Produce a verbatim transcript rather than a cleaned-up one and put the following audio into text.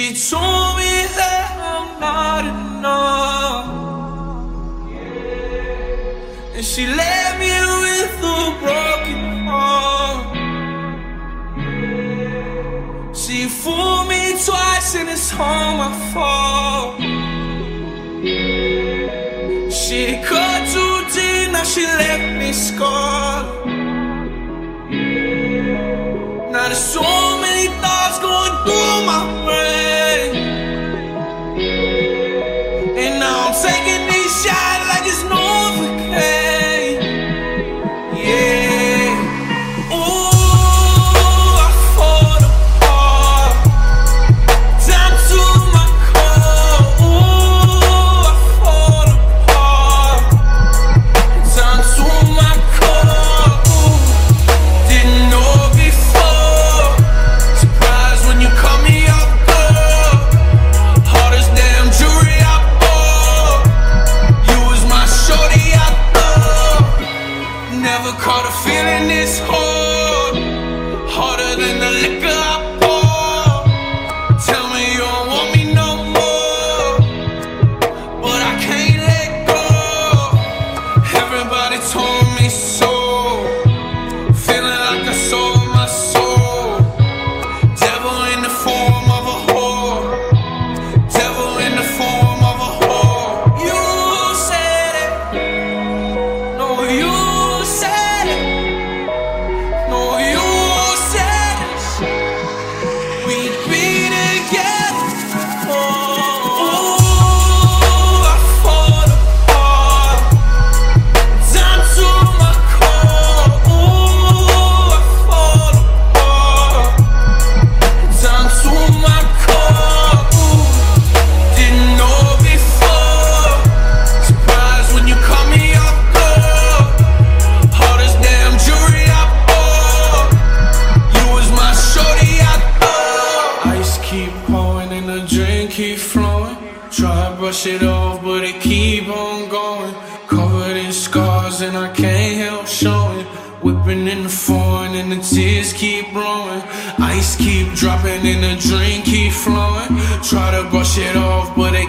She told me that I'm not enough, and she left me with a broken heart. She fooled me twice and it's all my fault. She cut too deep, now she left me scarred. Now there's so many thoughts going through my brain, and now I'm taking these shots like it's Novocaine. Yeah. Ooh, I fall apart, down to my core. Ooh, I fall apart, down to my core. Ooh, didn't know before. Surprised when you call me up, girl. Hardest damn jewelry I bought. You was my shorty I thought. Never caught a feeling this hard, harder than the liquor I pour. Tell me you don't want me no more, but I can't let go. Everybody told me so, feeling like I sold my soul. Devil in the form of a whore, devil in the form of a whore. You said it, no you said it, no you said it. We'd be together. Oh, ooh, I fall apart, down to my core. Ooh, I fall apart, down to my core. Ooh, didn't know before. Surprised when you call me up, girl. Hardest damn jewelry I bought. You was my shorty I thought. Ice keep pouring and the drink keep flowing. Try to brush it off, but it keep on going. Covered in scars and I can't help showing. Whipping in the foreign and the tears keep blowing. Ice keep dropping and the drink keep flowing. Try to brush it off, but it